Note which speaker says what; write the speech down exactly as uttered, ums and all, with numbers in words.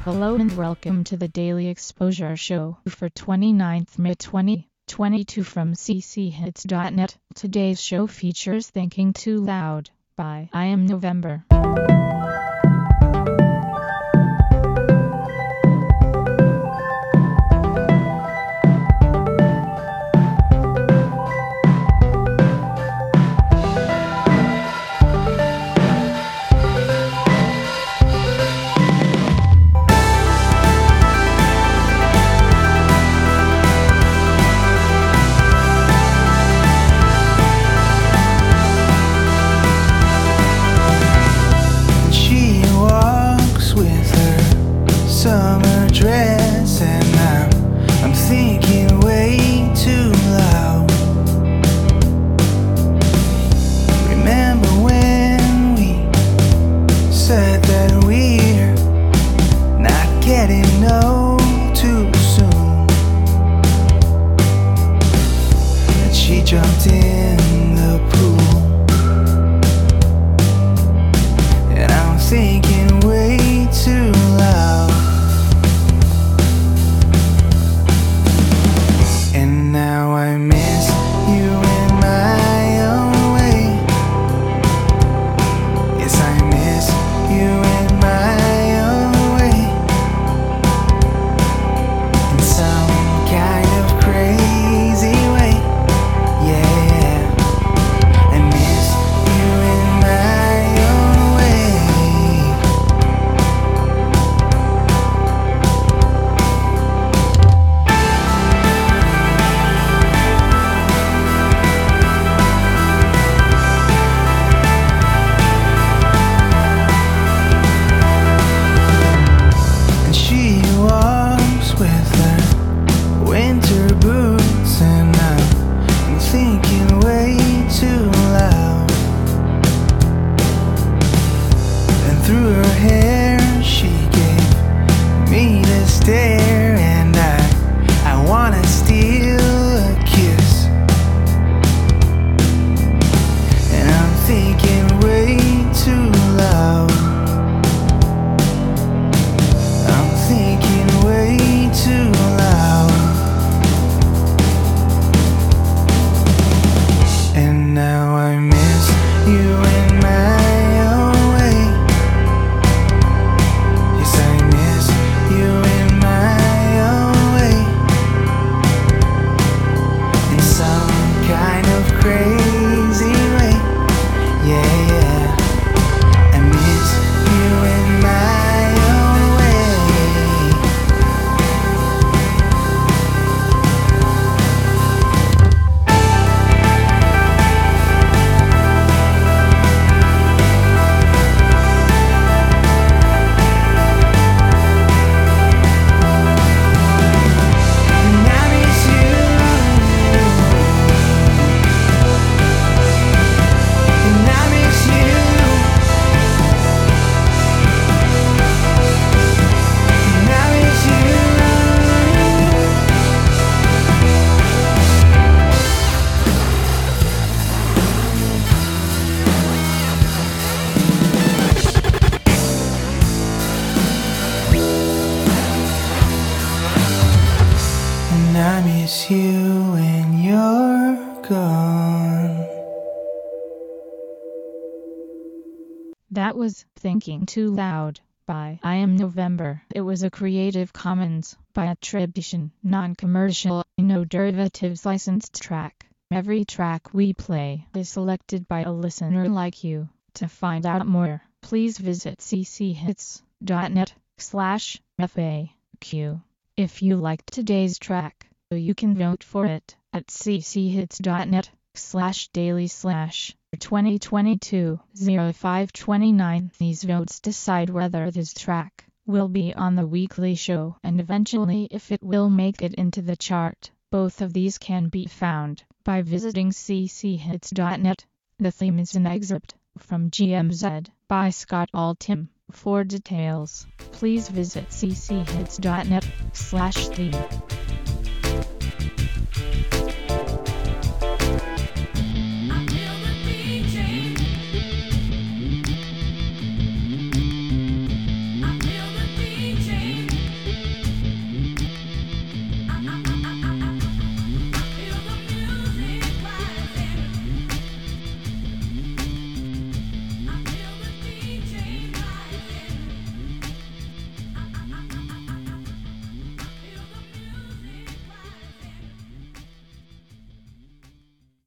Speaker 1: Hello and welcome to the Daily Exposure Show for twenty-ninth May twenty twenty-two from c c hits dot net. Today's show features Thinking Too Loud by I Am November.
Speaker 2: Summer dress and I'm, I'm thinking way too loud. Remember when we said that we're not getting old too soon, and she jumped in the pool, and I'm thinking way too loud. Now I miss you in my own way. Yes, I miss you in my own way. In some kind of crazy way. Yeah, I miss you in my own way. Winter boots and I'm, I'm thinking way too loud. And through her hair she gave me the stare, and I, I wanna steal a kiss. And I'm thinking way too loud. I'm thinking way too loud. Now I miss you in my own way. Yes, I miss you in my own way. In some kind of crazy way. Yeah, yeah. I miss you in my own way. I miss you when you're gone.
Speaker 1: That was Thinking Too Loud by I Am November. It was a Creative Commons by attribution, non-commercial, no derivatives licensed track. Every track we play is selected by a listener like you. To find out more, please visit c c hits dot net slash F A Q. If you liked today's track, you can vote for it at c c hits dot net slash daily slash twenty twenty-two oh five twenty-nine. These votes decide whether this track will be on the weekly show and eventually if it will make it into the chart. Both of these can be found by visiting c c hits dot net. The theme is an excerpt from G M Z by Scott Altham. For details, please visit c c hits dot net slash theme.